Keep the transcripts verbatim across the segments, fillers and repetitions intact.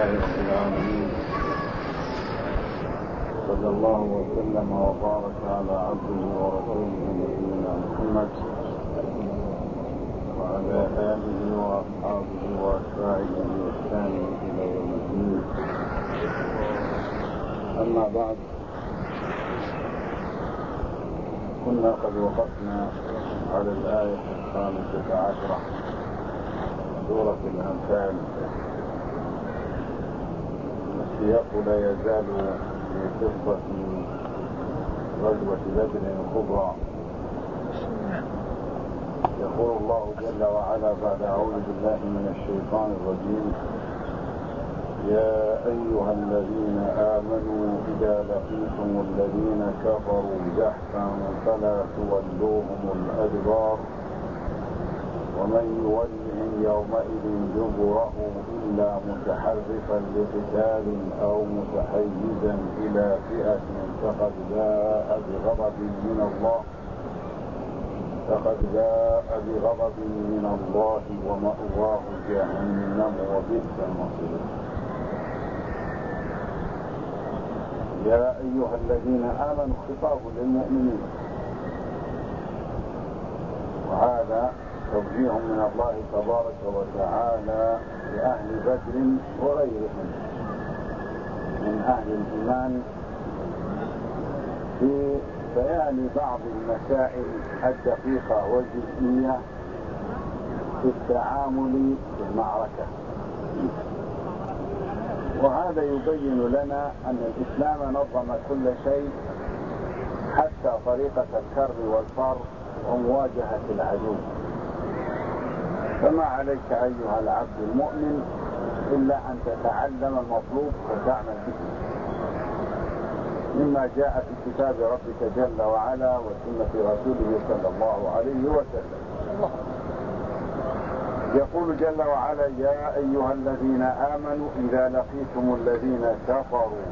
لله رب العالمين، صلى الله وسلم وبارك على عبده ورسوله نبينا محمد وعلى آله وأصحابه وأتباعه بإحسان إلى يوم الدين. أما بعد، كنا قد وقفنا على الآية الخامسة عشرة سورة الأنفال. السياق لا يزال في قصة غزوة بدر الكبرى. يقول الله جل وعلا بعد أعوذ بالله من الشيطان الرجيم: يا أيها الذين آمنوا إذا لقيتم الذين كفروا زحفا فلا تولوهم الأدبار ومن يولهم يومئذ دبره إلا متحرفا لقتال أو متحيزا إلى فئة فقد باء بغضب من الله فقد باء بغضب من الله ومأواه جهنم وبئس المصير. يا أيها الذين آمنوا خطاب للمؤمنين، وهذا توجيه من الله تبارك وتعالى لأهل بدر وغيرهم من أهل الإيمان في بيان بعض المسائل الدقيقة والجزئية في التعامل في المعركة. وهذا يبين لنا أن الإسلام نظم كل شيء حتى طريقة الكر والفر ومواجهة العدو. فما عليك أيها العبد المؤمن إلا أن تتعلم المطلوب وتعمل به مما جاء في كتاب ربك جل وعلا وسنة رسوله صلى الله عليه وسلم. يقول جل وعلا: يا أيها الذين آمنوا إذا لقيتم الذين كفروا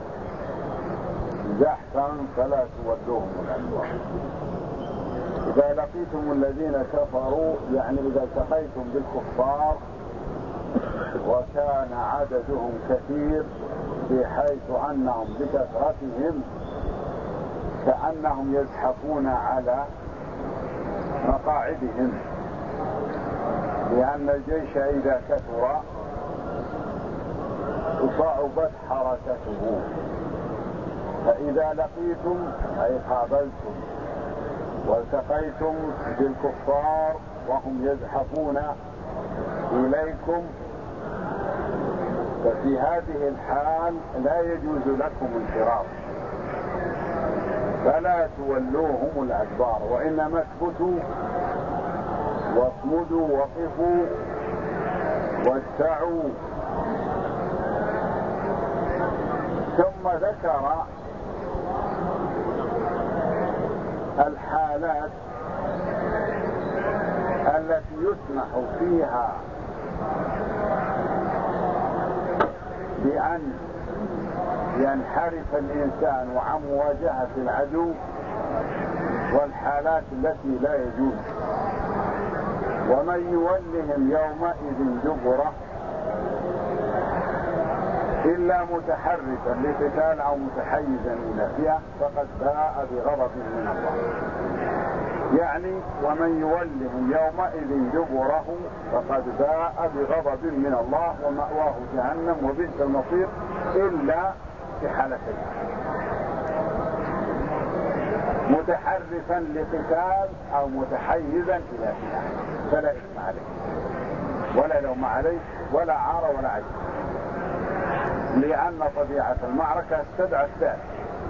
زحفا فلا تولوهم الأدبار. إذا لقيتم الذين كفروا يعني إذا التقيتم بالكفار وكان عددهم كثير بحيث أنهم بكثرتهم كأنهم يزحفون على مقاعدهم، لأن الجيش إذا كثر صعبت حركته. فإذا لقيتم أي قابلتم والتقيتم بالكفار وهم يزحفون إليكم، ففي هذه الحال لا يجوز لكم الفرار، فلا تولوهم الأدبار، وإنما اثبتوا واصمدوا وقفوا واسعوا. ثم ذكر الحالات التي يسمح فيها بأن ينحرف الإنسان عن مواجهة العدو، والحالات التي لا يجوز. ومن يولهم يومئذ دبره إلا متحرفا لقتال أو متحيزا إلى فئة فقد باء بغضب من الله. يعني ومن يولهم يومئذ دبره فقد باء بغضب من الله ومأواه جهنم وبئس المصير، إلا في حالتين: متحرفا لقتال أو متحيزا إلى فئة فلا إثم عليه ولا لوم عليه ولا عار ولا عجب، لأن طبيعة المعركة استدعت ذلك.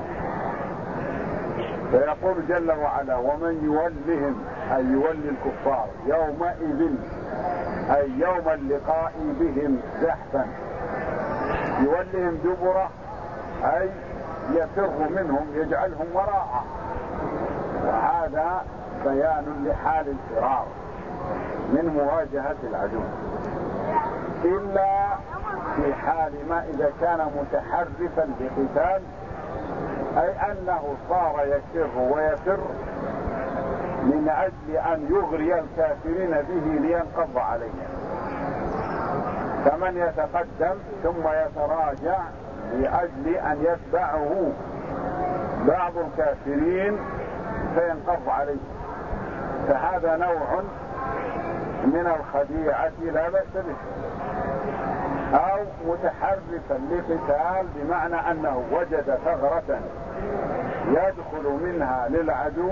فيقول جل وعلا: ومن يولهم أي يولي الكفار يومئذ أي يوم اللقاء بهم زحفا، يولهم دبره أي يفر منهم يجعلهم وراءه، وهذا بيان لحال الفرار من مواجهة العدو، إلا في حال ما إذا كان متحرفا بقتال، أي أنه صار يسر ويفر من أجل أن يغري الكافرين به لينقض عليهم. فمن يتقدم ثم يتراجع لأجل أن يتبعه بعض الكافرين فينقض عليه، فهذا نوع من الخديعة لا بأس به. أو متحرفا لقتال بمعنى أنه وجد ثغرة يدخل منها للعدو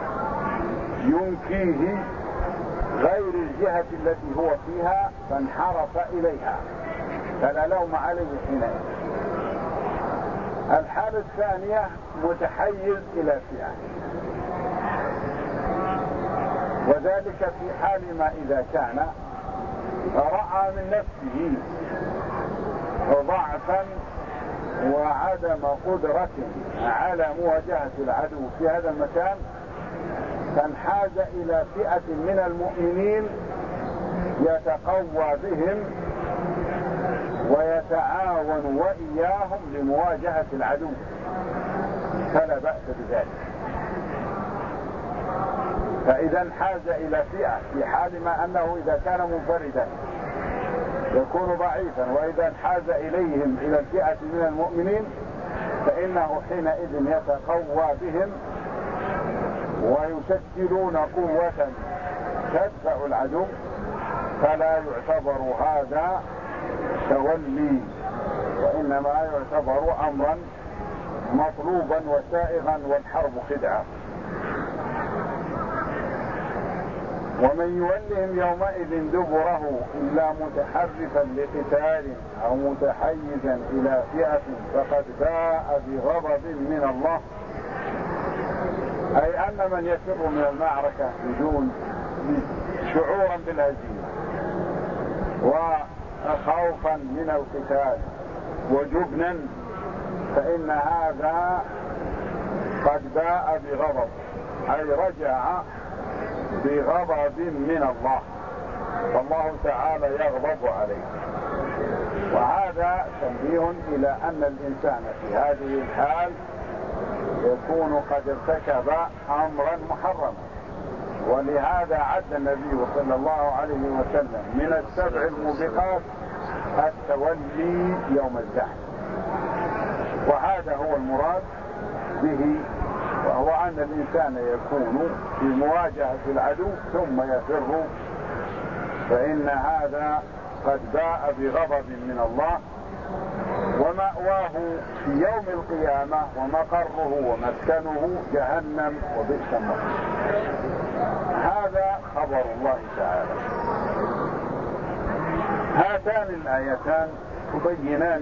ينكيه غير الجهة التي هو فيها فانحرف إليها، فلا لوم عليه حينئذ. الحالة الثانية متحيز إلى فئة، وذلك في حال ما إذا كان رأى من نفسه ضعفا وعدم قدرة على مواجهة العدو في هذا المكان، فانحاز إلى فئة من المؤمنين يتقوى بهم ويتعاون وإياهم لمواجهة العدو، فلا بأس بذلك. فإذا انحاز إلى فئة في حال ما أنه إذا كان منفردا يكون ضعيفا، وإذا انحاز إليهم إلى الفئة من المؤمنين فإنه حينئذ يتقوى بهم ويشكلون قوة تدفع العدو، فلا يعتبر هذا تولي، وإنما يعتبر أمرا مطلوبا وسائغا، والحرب خدعة. ومن يولهم يومئذ دبره إلا متحرفا لقتال أو متحيزا إلى فئة فقد باء بغضب من الله، أي أن من يفر من المعركة بدون شعورا بالهزيمة وخوفا من القتال وجبنا، فإن هذا قد باء بغضب، أي رجع بغضب من الله، فالله تعالى يغضب عليه. وهذا تنبيه إلى أن الإنسان في هذه الحال يكون قد ارتكب أمرا محرما، ولهذا عد النبي صلى الله عليه وسلم من السبع الموبقات التولي يوم الزحف، وهذا هو المراد به، وهو أن الإنسان يكون في مواجهة العدو ثم يفر، فإن هذا قد باء بغضب من الله، ومأواه في يوم القيامة ومقره ومسكنه جهنم وبئس المصير. هذا خبر الله تعالى. هاتان الآيتان تبينان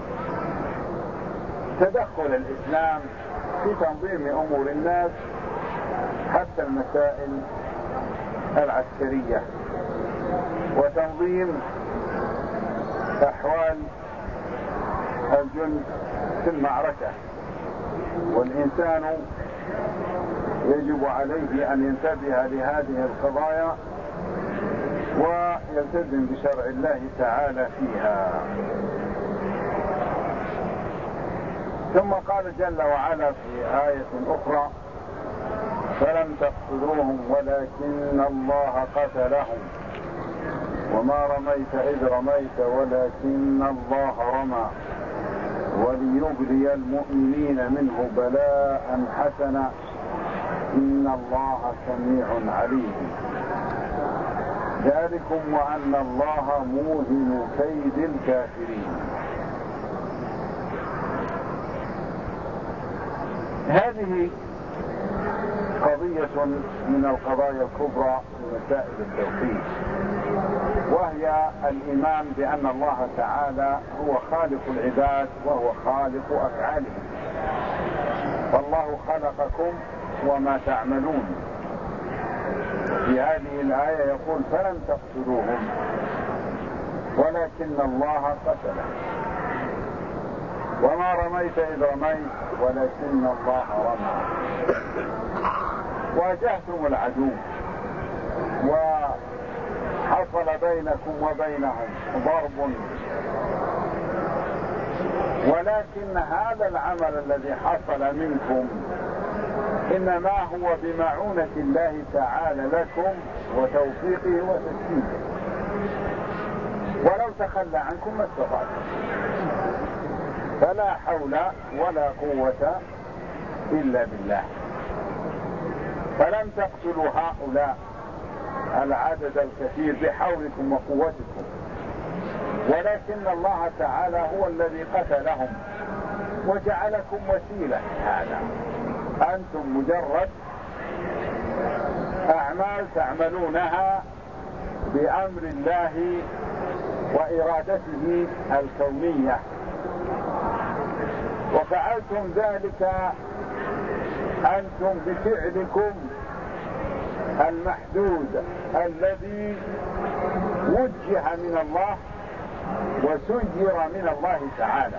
تدخل الإسلام في تنظيم أمور الناس حتى المسائل العسكرية، وتنظيم أحوال الجند في المعركة. والإنسان يجب عليه أن ينتبه لهذه القضايا ويلتزم بشرع الله تعالى فيها. ثم قال جل وعلا في آية أخرى: فلم تقتلوهم ولكن الله قتلهم وما رميت إذ رميت ولكن الله رمى وليبلي المؤمنين منه بلاء حسنا إن الله سميع عليم. ذلكم وأن الله موهن كيد الكافرين. هذه قضية من القضايا الكبرى في مسائل التوحيد، وهي الإيمان بأن الله تعالى هو خالق العباد وهو خالق أفعالهم. فالله خلقكم وما تعملون. في هذه الآية يقول: فلم تقتلوهم ولكن الله قتلهم وما رميت إذ رميت ولكن الله رمى. واجهتم العدو وحصل بينكم وبينهم ضرب، ولكن هذا العمل الذي حصل منكم إنما هو بمعونة الله تعالى لكم وتوفيقه وتسديده. ولو تخلى عنكم ما استطعتم. فلا حول ولا قوة إلا بالله. فلم تقتلوا هؤلاء العدد الكثير بحولكم وقوتكم، ولكن الله تعالى هو الذي قتلهم وجعلكم وسيلة. هذا أنتم مجرد أعمال تعملونها بأمر الله وإرادته الكونية، وفعلتم ذلك أنتم بفعلكم المحدود الذي وجه من الله وسير من الله تعالى.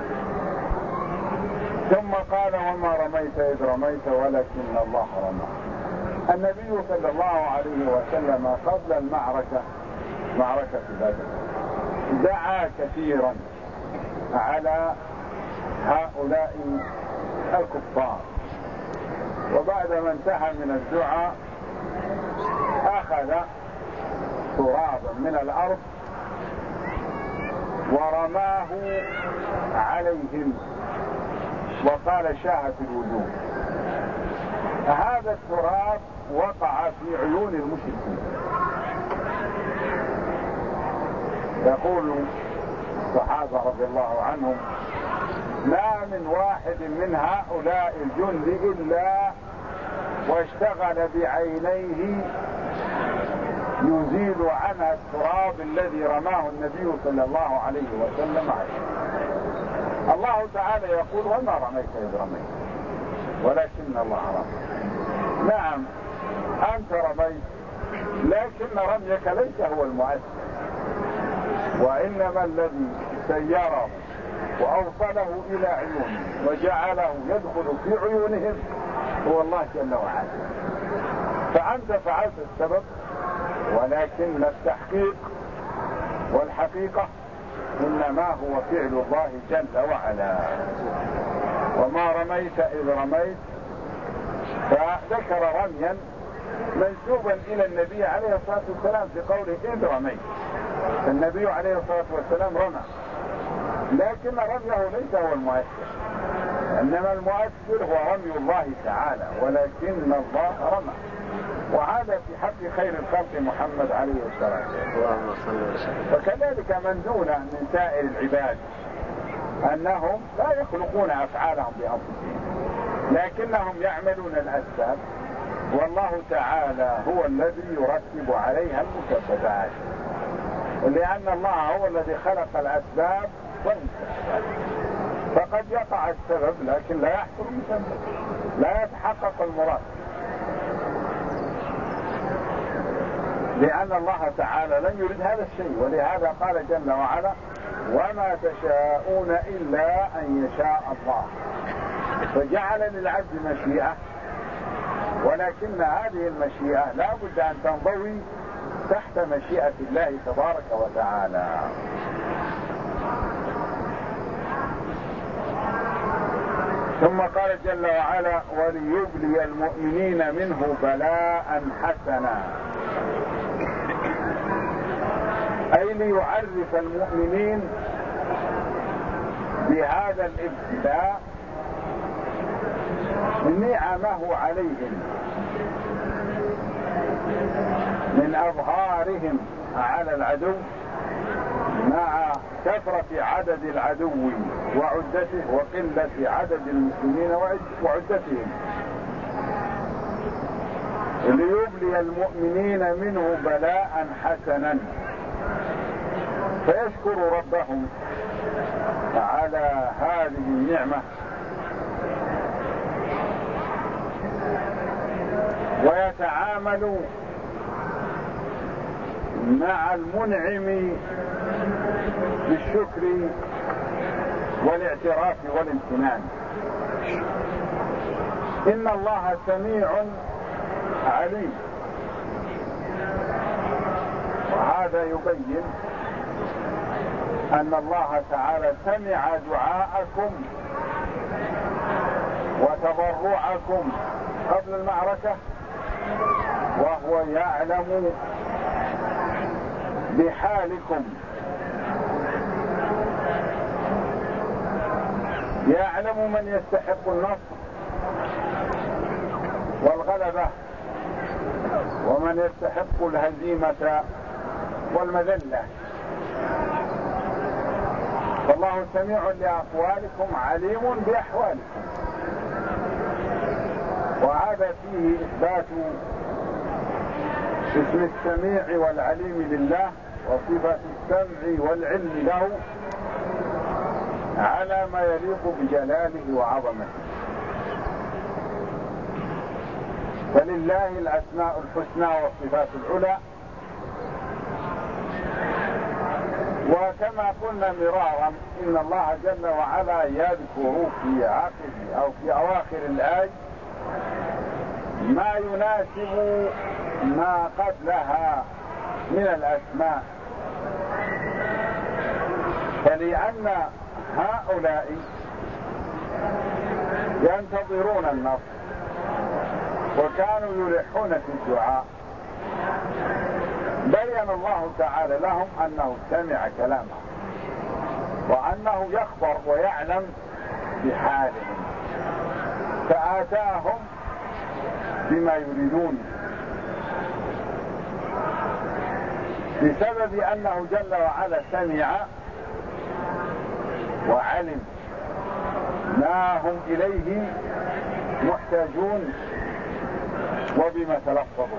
ثم قال وما رميت إذ رميت ولكن الله رمى. النبي صلى الله عليه وسلم قبل المعركة، معركة بدر، دعا كثيرا على هؤلاء الكفار، وبعدما انتهى من الدعاء أخذ ترابا من الأرض ورماه عليهم وقال شاهت الوجوه. هذا التراب وقع في عيون المشركين. يقول الصحابة رضي الله عنهم ما من واحد من هؤلاء الجند إلا واشتغل بعينيه يزيل عنها التراب الذي رماه النبي صلى الله عليه وسلم عليه. الله تعالى يقول وما رميت إذ رميت ولكن الله رمى. نعم أنت رميت، لكن رميك ليس هو المؤثر، وإنما الذي سيره وأوصله إلى عيونهم وجعله يدخل في عيونهم هو الله جل وعلا. فأنت فعلت السبب، ولكن التحقيق والحقيقة إنما هو فعل الله جل وعلا. وما رميت إذ رميت، فذكر رميا منسوبا إلى النبي عليه الصلاة والسلام في قوله إذ رميت. النبي عليه الصلاة والسلام رمى، لكن رميه ليس هو المؤثر، إنما المؤثر هو رمي الله تعالى، ولكن الله رمى. وهذا في حق خير الخلق محمد عليه الصلاة والسلام. فكذلك من دونه من سائر العباد أنهم لا يخلقون أفعالهم بأنفسهم، لكنهم يعملون الأسباب، والله تعالى هو الذي يرتب عليها المسببات، لأن الله هو الذي خلق الأسباب والمسببات. فقد يقع السبب لكن لا يحصل المسبب، لا يتحقق المراد، لأن الله تعالى لم يرد هذا الشيء. ولهذا قال جل وعلا وما تشاءون إلا أن يشاء الله. فجعل للعبد مشيئة، ولكن هذه المشيئة لا بد أن تنضوي تحت مشيئة الله تبارك وتعالى. ثم قال جل وعلا وليبلي المؤمنين منه بلاء حسنا، أي ليعرف المؤمنين بهذا الابتلاء نعمه عليهم من أظهارهم على العدو مع كثرة عدد العدو وعدته وقلة عدد المسلمين وعدتهم، ليبلي المؤمنين منه بلاء حسنا، فيشكر ربهم على هذه النعمة ويتعامل مع المنعم بالشكر والاعتراف والامتنان. إن الله سميع عليم، وهذا يبين أن الله تعالى سمع دعاءكم وتضرعكم قبل المعركة، وهو يعلم بحالكم يعلم من يستحق النصر والغلبة ومن يستحق الهزيمة والمذلة. فالله سميع لأقوالكم عليم بأحوالكم. وهذا فيه إثبات اسم السميع والعليم لله وصفة السمع والعلم له على ما يليق بجلاله وعظمته. فلله الأسماء الحسنى والصفات العلى. وكما قلنا مرارا إن الله جل وعلا يذكر في عقب أو في أواخر الآية ما يناسب ما قبلها من الأسماء، فلأن هؤلاء ينتظرون النصر وكانوا يلحون في الدعاء، بين الله تعالى لهم أنه سمع كلامه وأنه يخبر ويعلم بحالهم، فآتاهم بما يريدون بسبب أنه جل وعلا سمع وعلم ما هم إليه محتاجون وبما تلفظوا.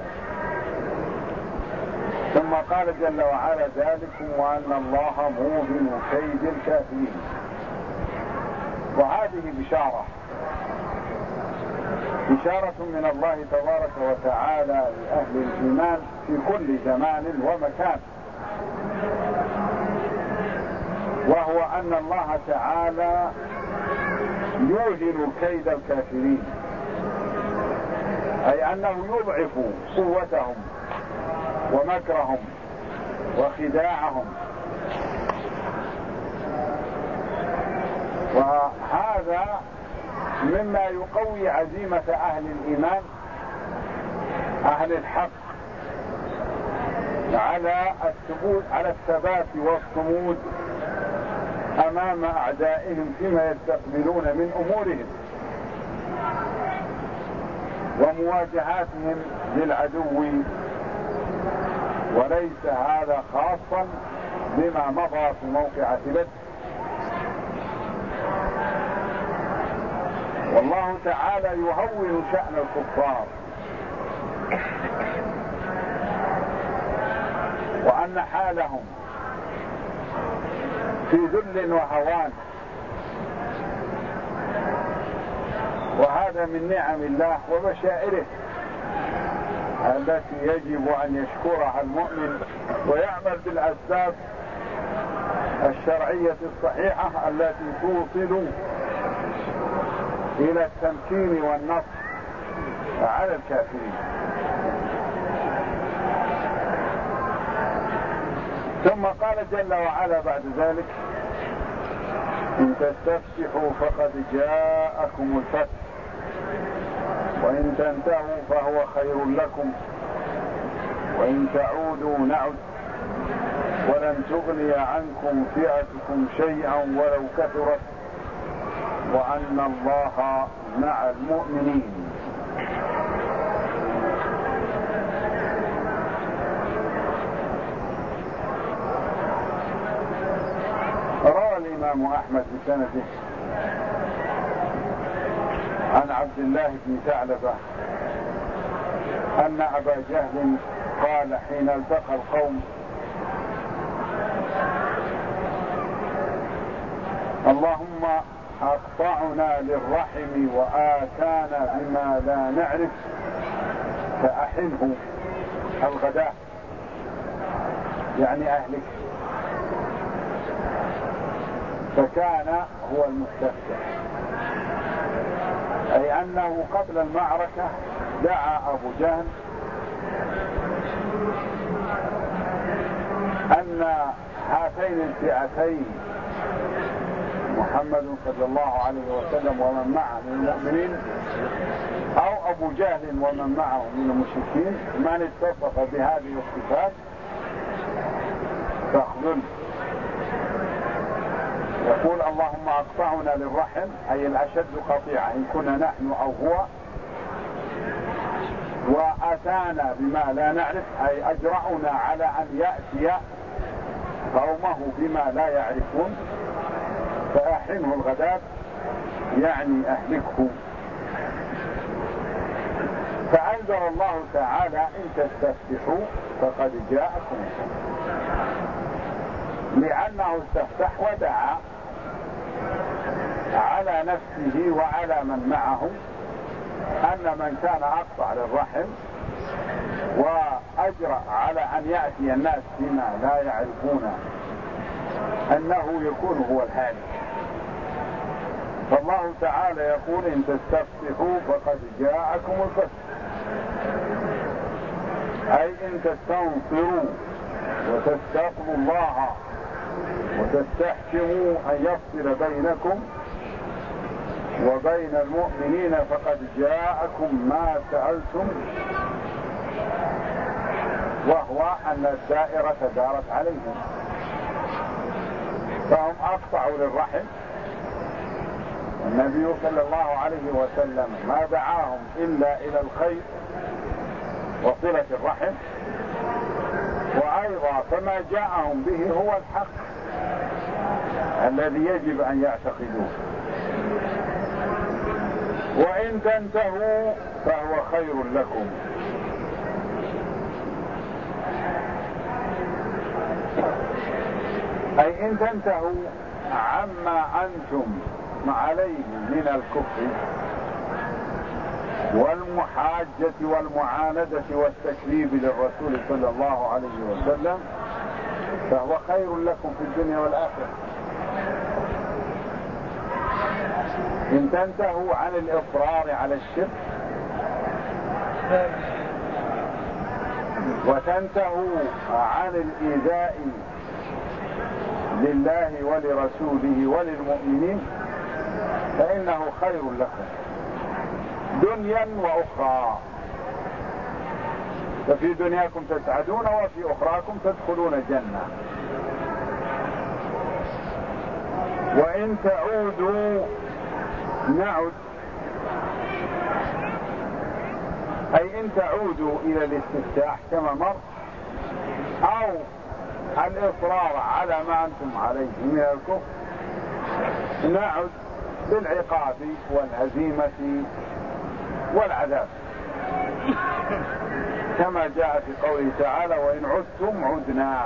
ثم قال جل وعلا ذلكم وأن الله موهن كيد الكافرين. وهذه بشارة بشارة من الله تبارك وتعالى لأهل الإيمان في كل زمان ومكان، وهو أن الله تعالى يوهن كيد الكافرين، أي أنه يضعف قوتهم ومكرهم وخداعهم. وهذا مما يقوي عزيمة أهل الإيمان أهل الحق على الثبوت على الثبات والصمود أمام أعدائهم فيما يستقبلون من أمورهم ومواجهاتهم للعدو. وليس هذا خاصا بما مضى في موقعة بدر. والله تعالى يهون شأن الكفار، وأن حالهم في ذل وهوان، وهذا من نعم الله وبشائره التي يجب أن يشكرها المؤمن ويعمل بالأسباب الشرعية الصحيحة التي توصل إلى التمكين والنصر على الكافرين. ثم قال جل وعلا بعد ذلك إن تستفتحوا فقد جاءكم الفتح وإن تنتهوا فهو خير لكم وإن تعودوا نعد ولن تغني عنكم فئتكم شيئا ولو كثرت وأن الله مع المؤمنين. روى الإمام أحمد بسنده عن عبد الله بن ثعلبة أن أبا جهل قال حين التقى القوم اللهم أقطعنا للرحم وآتانا بما لا نعرف فأحنه الغداء، يعني أهلك. فكان هو المستفتح، أي أنه قبل المعركة دعا أبو جهل أن هاتين الفئتين محمد صلى الله عليه وسلم ومن معه من المؤمنين أو أبو جهل ومن معه من المشركين من اتصف بهذه الصفات فاخذل يقول اللهم أقطعنا للرحم، أي الأشد قطيعة إن كنا نحن أو هو، وأتانا بما لا نعرف، أي أجرأنا على أن يأتي قومه بما لا يعرفون، فأحنه الغداة يعني أهلكه. فأنزل الله تعالى إن تستفتحوا فقد جاءكم، لأنه استفتح ودعا على نفسه وعلى من معه أن من كان أقطع للرحم وأجرأ على أن يأتي الناس بما لا يعرفون أنه يكون هو الهالك. فالله تعالى يقول إن تستفتحوا فقد جاءكم الفتح، أي إن تستنصروا وتستقوا الله وتستحكموا أن يفصل بينكم وبين المؤمنين فقد جاءكم ما سألتم، وهو أن الدائرة دارت عليهم، فهم أقطعوا للرحم. النبي صلى الله عليه وسلم ما دعاهم إلا إلى الخير وصلة الرحم، وأيضا فما جاءهم به هو الحق الذي يجب أن يعتقدوه. وإن تنتهوا فهو خير لكم. أي إن تنتهوا عما أنتم عليه من الكفر والمحاجة والمعاندة والتكذيب للرسول صلى الله عليه وسلم فهو خير لكم في الدنيا والآخرة. إن تنتهوا عن الإصرار على الشرك وتنتهوا عن الإيذاء لله ولرسوله وللمؤمنين فإنه خير لكم دنيا وأخرى. ففي دنياكم تسعدون وفي أخراكم تدخلون الجنة. وإن تعودوا نعد، أي إن تعودوا إلى الاستفتاح كما مر أو الإصرار على ما أنتم عليه من الكفر نعد بالعقاب والهزيمة والعذاب، كما جاء في قوله تعالى وإن عدتم عدنا.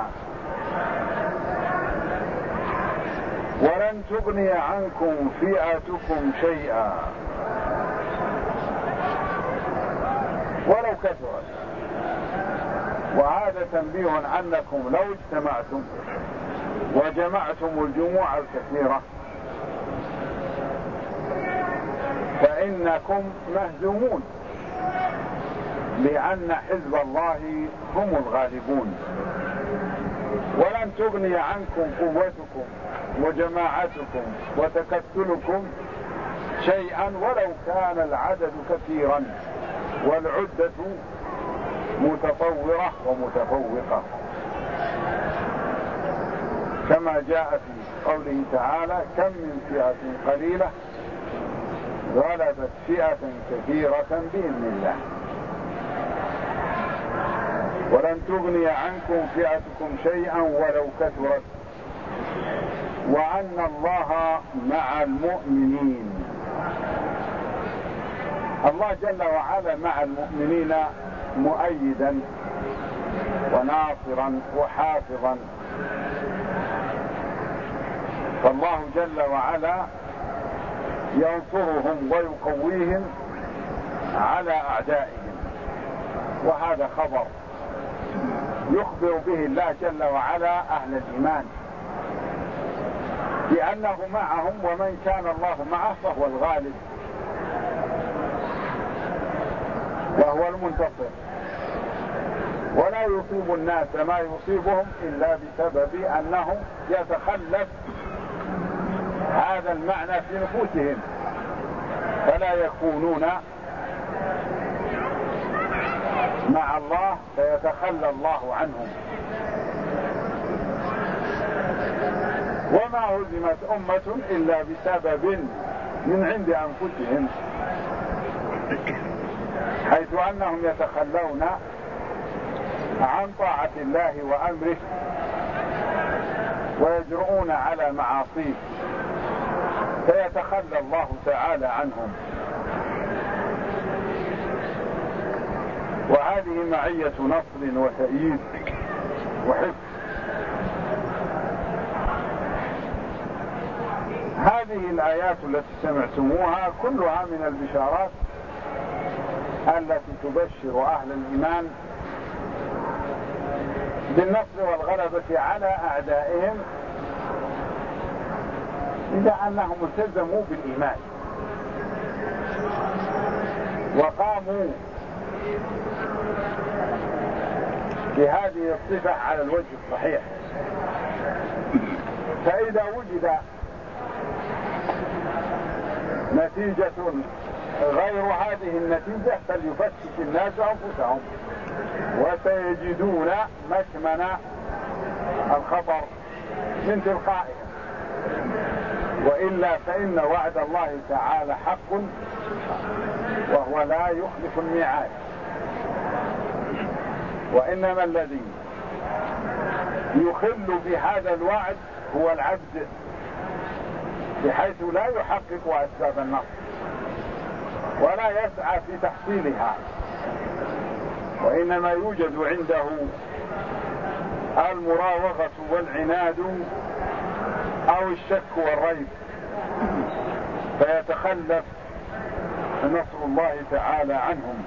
ولن تغني عنكم فئتكم شيئا ولو كثرت. وهذا تنبيه أنكم لو اجتمعتم وجمعتم الجموع الكثيرة فإنكم مهزومون، لأن حزب الله هم الغالبون. ولن تغني عنكم قوتكم وجماعتكم وتكتلكم شيئا ولو كان العدد كثيرا والعدة متطورة ومتفوقة، كما جاء في قوله تعالى كم من فئة قليلة غلبت فئة كثيرة بإذن الله. ولن تغني عنكم فئتكم شيئا ولو كثرت وأن الله مع المؤمنين. الله جل وعلا مع المؤمنين مؤيدا وناصرا وحافظا. فالله جل وعلا ينصرهم ويقويهم على أعدائهم، وهذا خبر يخبر به الله جل وعلا أهل الإيمان لأنه معهم، ومن كان الله معه فهو الغالب وهو المنتصر. ولا يصيب الناس ما يصيبهم إلا بسبب أنهم يتخلف هذا المعنى في نفوسهم فلا يكونون مع الله فيتخلى الله عنهم. وما هزمت أمة إلا بسبب من عند أنفسهم، حيث أنهم يتخلون عن طاعة الله وأمره ويجرؤون على معاصيه، فيتخلى الله تعالى عنهم. وهذه معية نصر وتأييد وحفظ. هذه الآيات التي سمعتموها كلها من البشارات التي تبشر أهل الإيمان بالنصر والغلبة على أعدائهم إذا أنهم التزموا بالإيمان وقاموا بهذه الصفة على الوجه الصحيح. فإذا وجد نتيجة غير هذه النتيجة فليفتش الناس أنفسهم، وسيجدون مكمن الخطر من تلقائهم، وإلا فإن وعد الله تعالى حق وهو لا يخلف الميعاد. وإنما الذي يخل بهذا الوعد هو العبد، بحيث لا يحقق أسباب النصر ولا يسعى في تحصيلها، وإنما يوجد عنده المراوغة والعناد أو الشك والريب، فيتخلف نصر الله تعالى عنهم.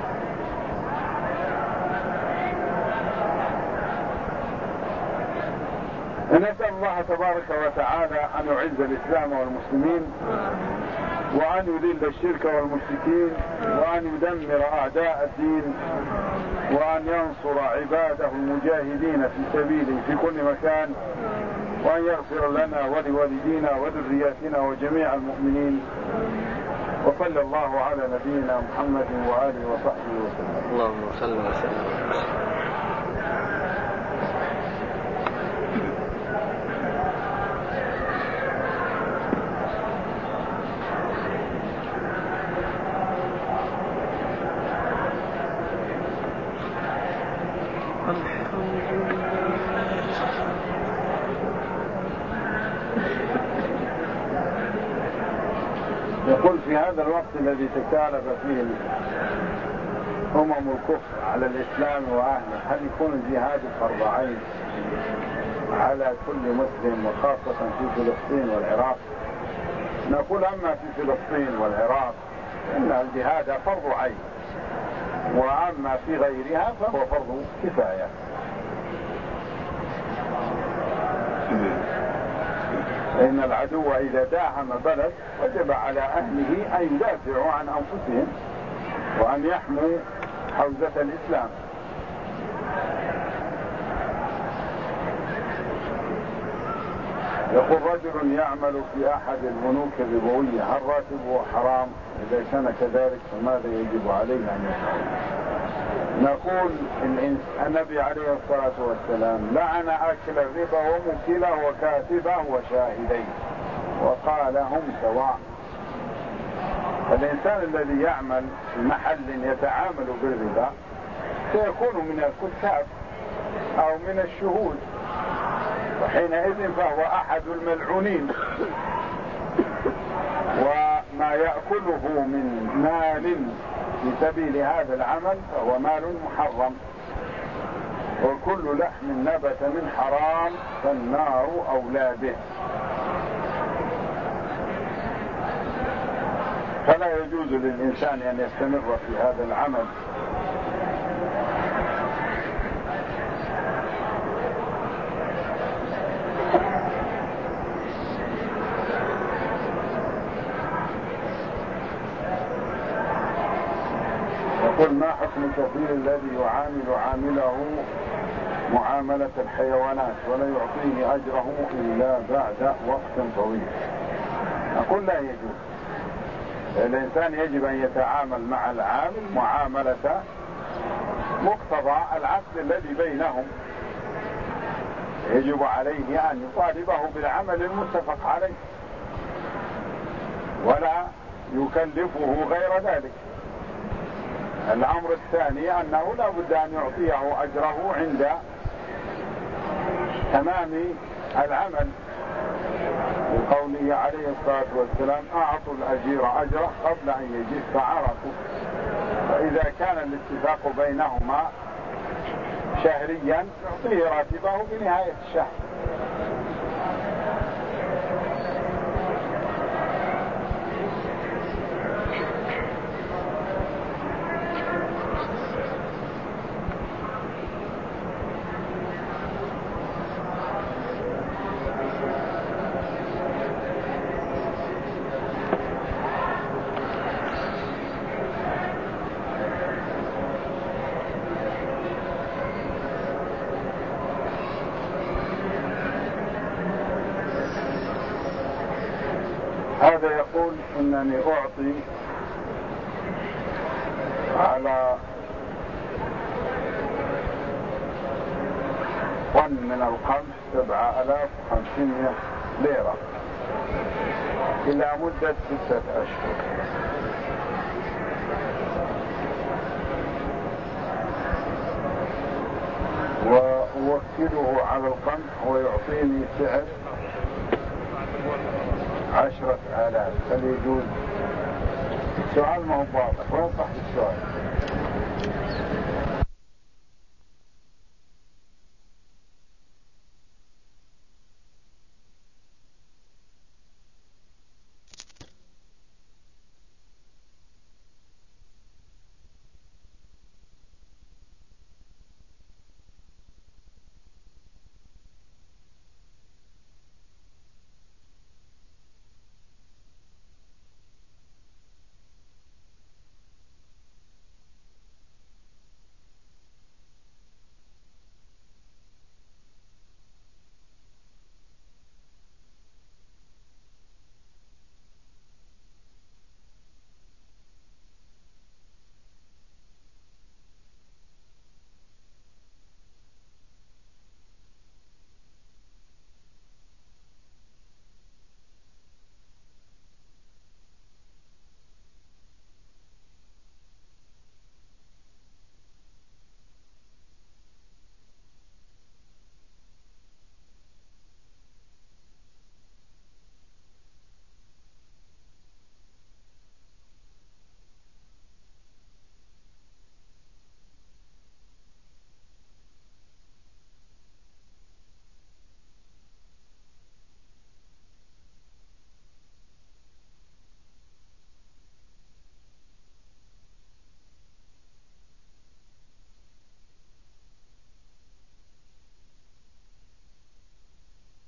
نسأل الله تبارك وتعالى أن يعز الإسلام والمسلمين، وأن يذل الشرك والمشركين، وأن يدمر أعداء الدين، وأن ينصر عباده المجاهدين في سبيله في كل مكان، وأن يغفر لنا ولوالدينا وذرياتنا وجميع المؤمنين. وصلى الله على نبينا محمد وآله وصحبه وسلم. اللهم صل وسلم. يقول في هذا الوقت الذي تكالب فيه أمم الكفر على الإسلام وأهله، هل يكون الجهاد فرض عين على كل مسلم وخاصة في فلسطين والعراق؟ نقول أما في فلسطين والعراق إن الجهاد فرض عين، وأما في غيرها فهو فرض كفاية. إن العدو إذا داهم بلد وجب على أهله أن يدافعوا عن أنفسهم وأن يحموا حوزة الإسلام. يقول رجل يعمل في أحد البنوك الربوية، هل راتبه حرام؟ إذا كان كذلك فماذا يجب عليه أن يفعل؟ نقول النبي عليه الصلاة والسلام لعن أكل الربا وموكله وكاتبه وشاهديه وقال هم سواء. الإنسان الذي يعمل في محل يتعامل بالربا سيكون من الكتاب أو من الشهود، وحينئذ فهو أحد الملعونين، وما يأكله من مال في سبيل هذا العمل فهو مال محرم، وكل لحم نبت من حرام فالنار أولى به. فلا يجوز للإنسان أن يستمر في هذا العمل. يقول ما حكم الكفيل الذي يعامل عامله معاملة الحيوانات ولا يعطيه أجره إلا بعد وقت طويل؟ أقول لا يجوز. الإنسان يجب أن يتعامل مع العامل معاملة مقتضى العقد الذي بينهم. يجب عليه أن يطالبه بالعمل المتفق عليه ولا يكلفه غير ذلك. الأمر الثاني أنه لا بد أن يعطيه أجره عند تمام العمل، لقوله عليه الصلاة والسلام: أعطوا الأجير أجره قبل أن يجف عرقه. فإذا كان الاتفاق بينهما شهريا يعطيه راتبه بنهاية الشهر. هذا يقول إنني أعطي على طن من القمح سبعة آلاف وخمسمائة ليرة إلى مدة ستة أشهر، وأوكله على القمح ويعطيني سعر عشرة آلاف. هل يجوز؟ السؤال ما هو واضح، وين صح السؤال؟